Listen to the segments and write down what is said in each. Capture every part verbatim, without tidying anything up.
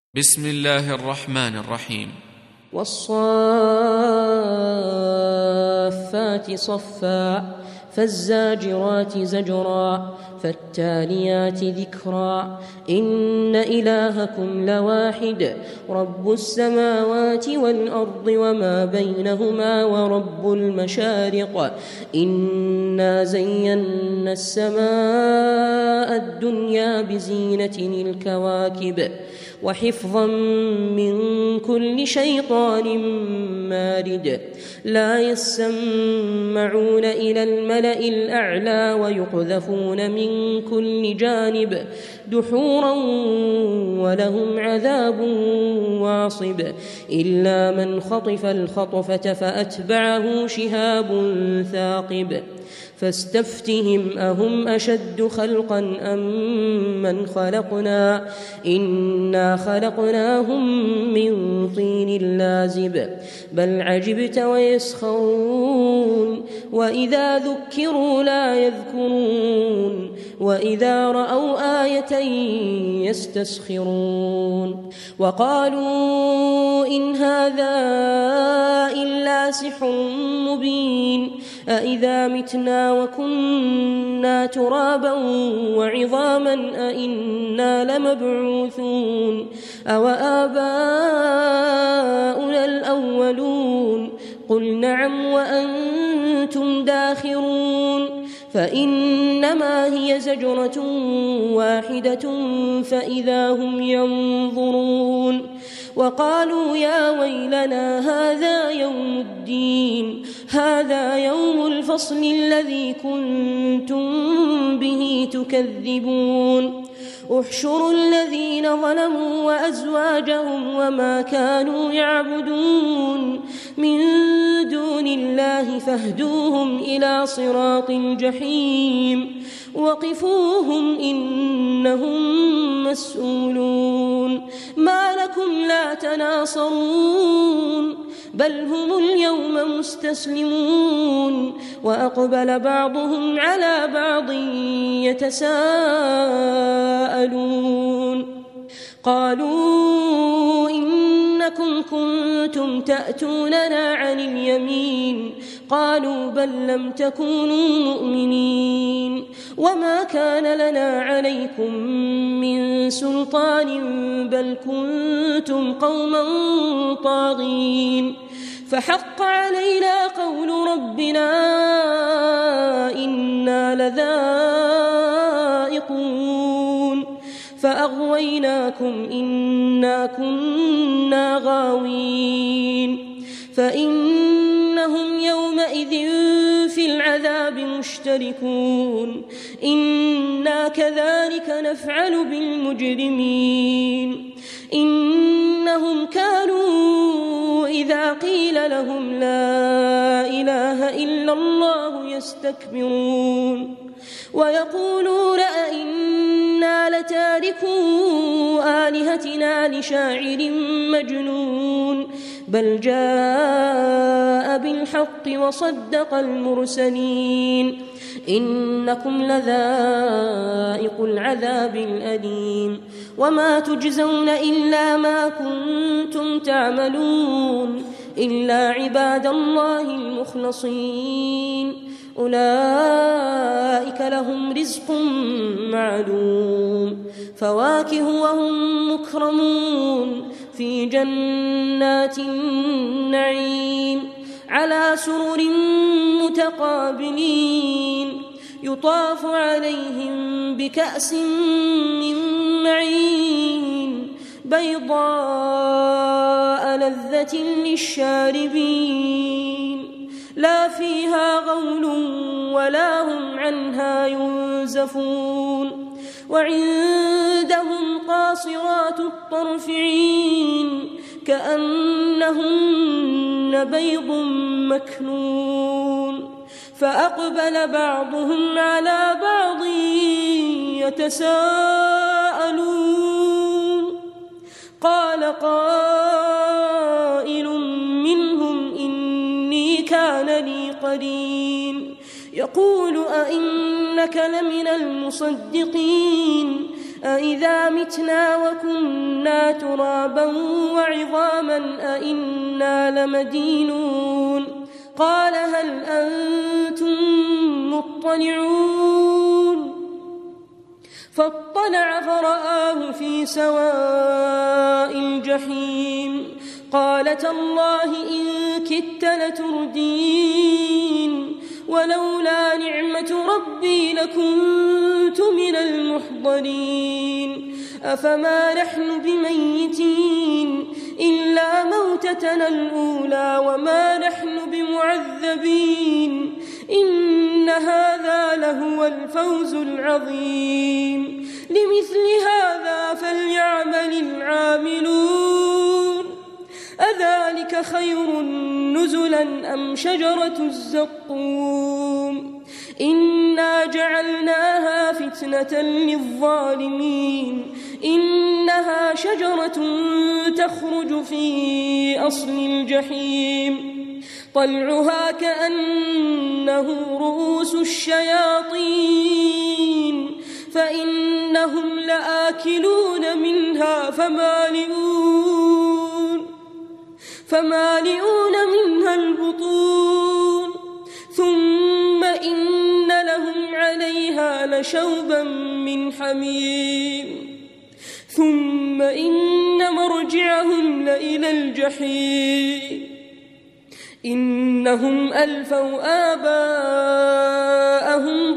بسم الله الرحمن الرحيم. والصافات صفا فالزاجرات زجرا فالتاليات ذكرا إن إلهكم لواحد رب السماوات والأرض وما بينهما ورب المشارق إنا زينا السماء الدنيا بزينة الكواكب وحفظا من كل شيطان مارد لا يسمعون إلى الملأ الأعلى ويقذفون من كل جانب دحورا ولهم عذاب واصب إلا من خطف الخطفة فأتبعه شهاب ثاقب فاستفتهم أهم أشد خلقا أم من خلقنا إنا خلقناهم من طين لازب بل عجبت ويسخرون وإذا ذكروا لا يذكرون وإذا رأوا آية يستسخرون وقالوا إن هذا إلا سحر مبين أإذا متنا وكنا ترابا وعظاما أإنا لمبعوثون أو آباؤنا الأولون قل نعم وأنتم داخرون فإنما هي زجرة واحدة فإذا هم ينظرون وقالوا يا ويلنا هذا يوم الدين هذا يوم الفصل الذي كنتم به تكذبون احشروا الذين ظلموا وأزواجهم وما كانوا يعبدون من دون الله فاهدوهم إلى صراط الجحيم وقفوهم إنهم مسؤولون ما لكم لا تناصرون بل هم اليوم مستسلمون وأقبل بعضهم على بعض يتساءلون قالوا إنكم كنتم تأتوننا عن اليمين قالوا بل لم تكونوا مؤمنين وما كان لنا عليكم من سلطان بل كنتم قوما طاغين فحق علينا قول ربنا إنا لذائقون فأغويناكم إنا كنا غاوين فإنهم يومئذ في العذاب مشتركون إنا كذلك نفعل بالمجرمين إنهم كانوا إذا قيل لهم لا إله إلا الله يستكبرون ويقولون أئنا لتاركو آلهتنا لشاعر مجنون بل جاء بالحق وصدق المرسلين إنكم لذائق العذاب الأليم وما تجزون إلا ما كنتم تعملون إلا عباد الله المخلصين أولئك لهم رزق معلوم فواكه وهم مكرمون في جنات النعيم على سرر متقابلين يطاف عليهم بكأس من معين بيضاء لذة للشاربين لا فيها غول ولا هم عنها ينزفون وعندهم قاصرات الطرف عين كأنهن بيض مكنون فأقبل بعضهم على بعض يتساءلون قال قائل منهم إني كان لي قرين يقول أئنك لمن المصدقين أإذا متنا وكنا ترابا وعظاما أإنا لمدينون قال هل أنتم مطلعون فاطلع فرآه في سواء الجحيم قال تالله إن كدت لتردين ولولا نعمة ربي لكنت من المحضرين أفما نحن بميتين إلا موتتنا الأولى وما نحن بمعذبين إن هذا لهو الفوز العظيم لمثل هذا فليعمل العاملون أذلك خير نزلا أم شجرة الزقوم إنا جعلناها فتنة للظالمين إنها شجرة تخرج في أصل الجحيم طلعها كأنه رؤوس الشياطين فإنهم لآكلون منها فمالئون فمالئون منها البطون ثم إن لهم عليها لشوبا من حميم ثم إن مرجعهم لإلى الجحيم إنهم ألفوا آباءهم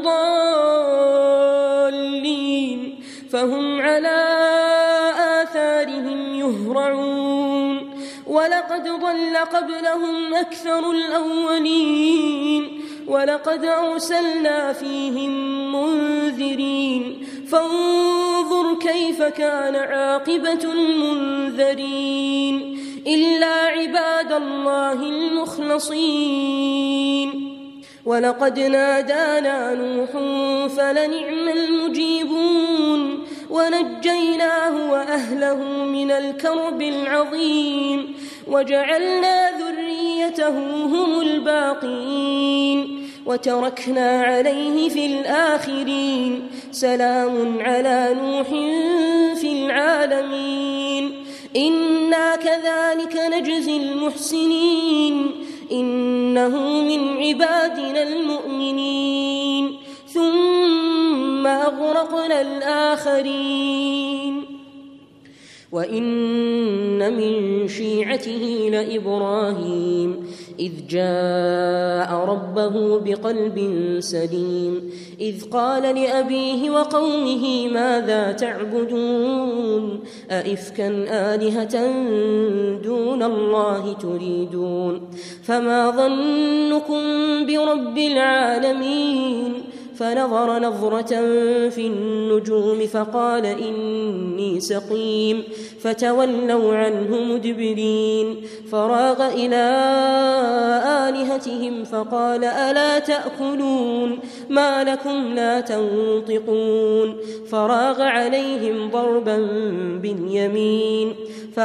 ضالين فهم على آثارهم يهرعون ولقد ضل قبلهم أكثر الأولين ولقد أرسلنا فيهم منذرين فانظر كيف كان عاقبة المنذرين إلا عباد الله المخلصين ولقد نادانا نوح فلنعم المجيبون ونجيناه وأهله من الكرب العظيم وجعلنا ذريته هم الباقين وتركنا عليه في الآخرين سلام على نوح في العالمين إنا كذلك نجزي المحسنين إنه من عبادنا المؤمنين ثم أغرقنا الآخرين وإن من شيعته لإبراهيم إذ جاء ربه بقلب سليم إذ قال لأبيه وقومه ماذا تعبدون أئفكا آلهة دون الله تريدون فما ظنكم برب العالمين فنظر نظرة في النجوم فقال إني سقيم فتولوا عنه مدبرين فراغ إلى آلهتهم فقال ألا تأكلون ما لكم لا تنطقون فراغ عليهم ضربا باليمين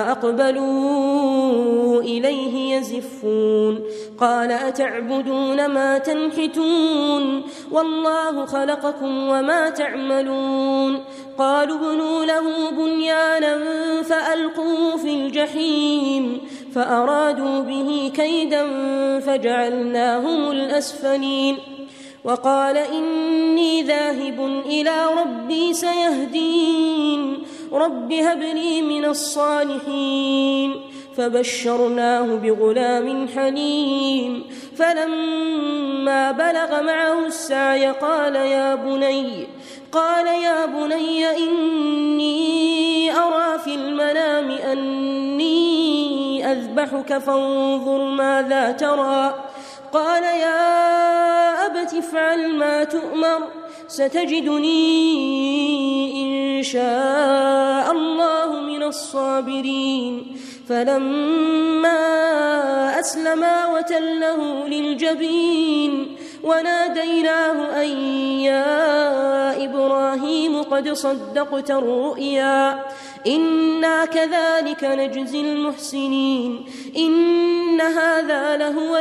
فأقبلوا إليه يزفون قال أتعبدون ما تنحتون والله خلقكم وما تعملون قالوا ابنوا له بنيانا فألقوه في الجحيم فأرادوا به كيدا فجعلناهم الأسفلين وقال إني ذاهب إلى ربي سيهدين رب هب لي من الصالحين فبشرناه بغلام حليم فلما بلغ معه السعي قال يا بني قال يا بني إني أرى في المنام أني أذبحك فانظر ماذا ترى قال يا أبت افعل ما تؤمر ستجدني إن شاء الله من الصابرين فلما أسلما وتله للجبين وناديناه أن يا إبراهيم قد صدقت الرؤيا إنا كذلك نجزي المحسنين إن هذا لهو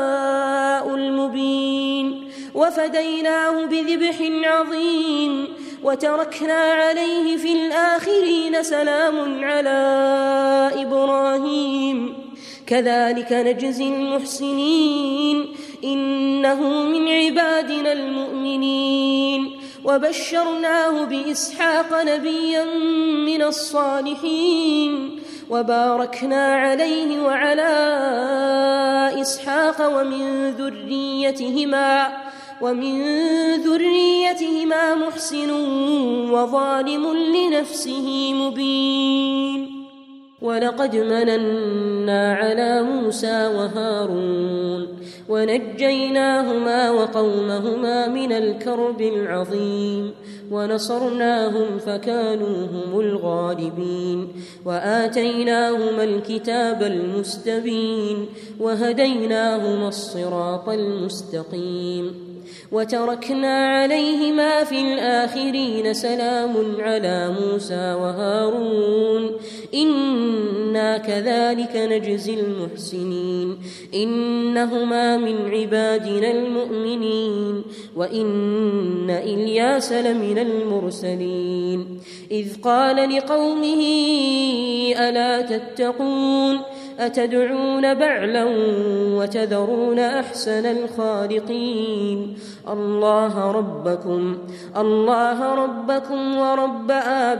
البلاء المبين وفديناه بذبح عظيم وتركنا عليه في الآخرين سلام على إبراهيم كذلك نجزي المحسنين إنه من عبادنا المؤمنين وبشرناه بإسحاق نبيا من الصالحين وباركنا عليه وعلى إسحاق ومن ذريتهما ومن ذريتهما محسن وظالم لنفسه مبين ولقد مننا على موسى وهارون ونجيناهما وقومهما من الكرب العظيم ونصرناهم فكانوا هم الغالبين وآتيناهما الكتاب المستبين وهديناهما الصراط المستقيم وتركنا عليهما في الآخرين سلام على موسى وهارون إنا كذلك نجزي المحسنين إنهما من عبادنا المؤمنين وإن إلياس لمن المرسلين إذ قال لقومه ألا تتقون أتدعون بعلا وتذرون أحسن الخالقين الله ربكم الله ربكم ورب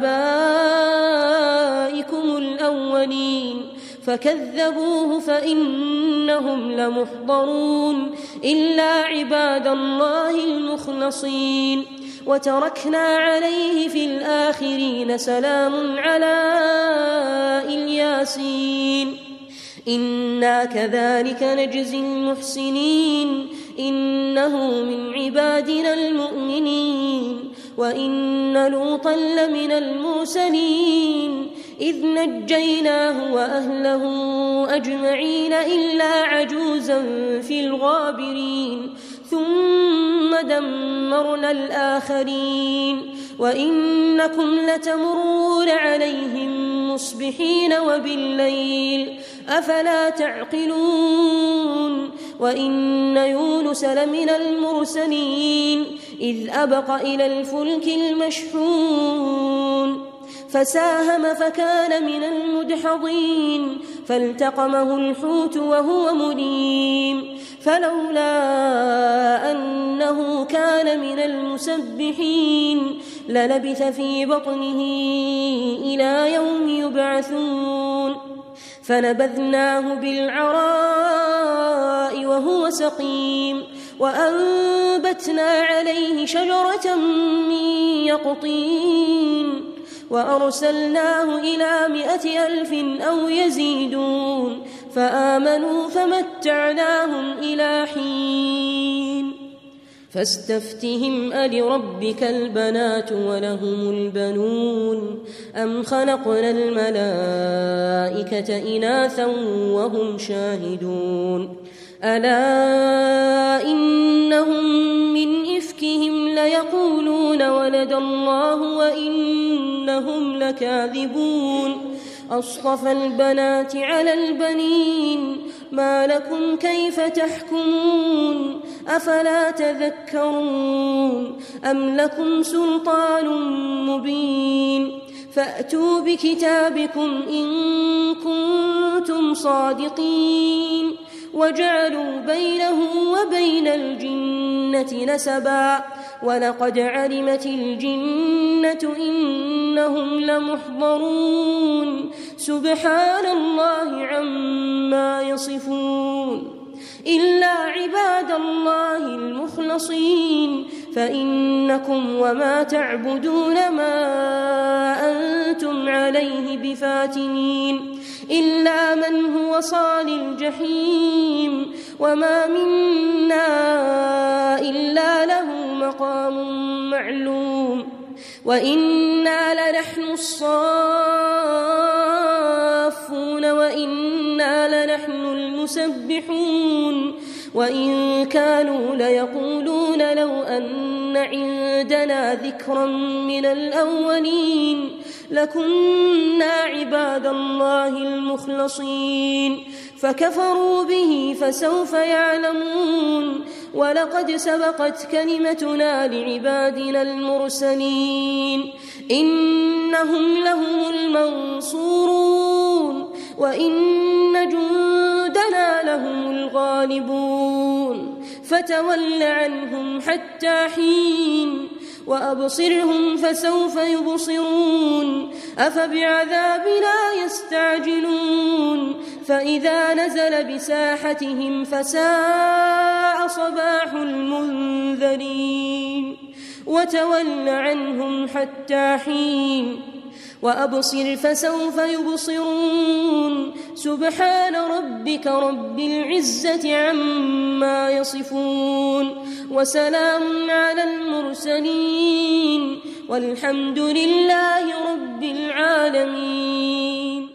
آبائكم الأولين فكذبوه فإنهم لمحضرون إلا عباد الله المخلصين وتركنا عليه في الآخرين سلام على الياسين إنا كذلك نجزي المحسنين إنه من عبادنا المؤمنين وإن لوطا لمن المرسلين إذ نجيناه وأهله أجمعين إلا عجوزا في الغابرين ثم دمرنا الآخرين وإنكم لتمرون عليهم مصبحين وبالليل أفلا تعقلون وإن يونس لمن المرسلين إذ أبق إلى الفلك المشحون فساهم فكان من المدحضين فالتقمه الحوت وهو مليم فلولا أنه كان من المسبحين للبث في بطنه إلى يوم يبعثون فنبذناه بالعراء وهو سقيم وأنبتنا عليه شجرة من يقطين وأرسلناه إلى مائة ألف أو يزيدون فآمنوا فمتعناهم إلى حين فاستفتهم ألربك البنات ولهم البنون أم خلقنا الملائكة إناثا وهم شاهدون ألا إنهم من إفكهم ليقولون ولد الله وإنهم لكاذبون أصطفى البنات على البنين ما لكم كيف تحكمون أفلا تذكرون أم لكم سلطان مبين فأتوا بكتابكم إن كنتم صادقين وجعلوا بينه وبين الجنة نسبا ولقد علمت الجنة إنهم لمحضرون سبحان الله عما يصفون إلا عباد الله المخلصين فإنكم وما تعبدون ما أنتم عليه بفاتنين إلا من هو صال الجحيم وما منا إلا له مقام معلوم وإنا لنحن الصافون وإنا لنحن المسبحون وإن كانوا ليقولون لو أن عندنا ذكرا من الأولين لكنا عباد الله الله المخلصين فكفروا به فسوف يعلمون ولقد سبقت كلمتنا لعبادنا المرسلين إنهم لهم المنصورون وإن جندنا لهم الغالبون فتول عنهم حتى حين وأبصرهم فسوف يبصرون أفبعذابنا يستعجلون فإذا نزل بساحتهم فساء صباح المنذرين وتول عنهم حتى حين وأبصر فسوف يبصرون سبحان ربك رب العزة عما يصفون وسلام على المرسلين والحمد لله رب العالمين.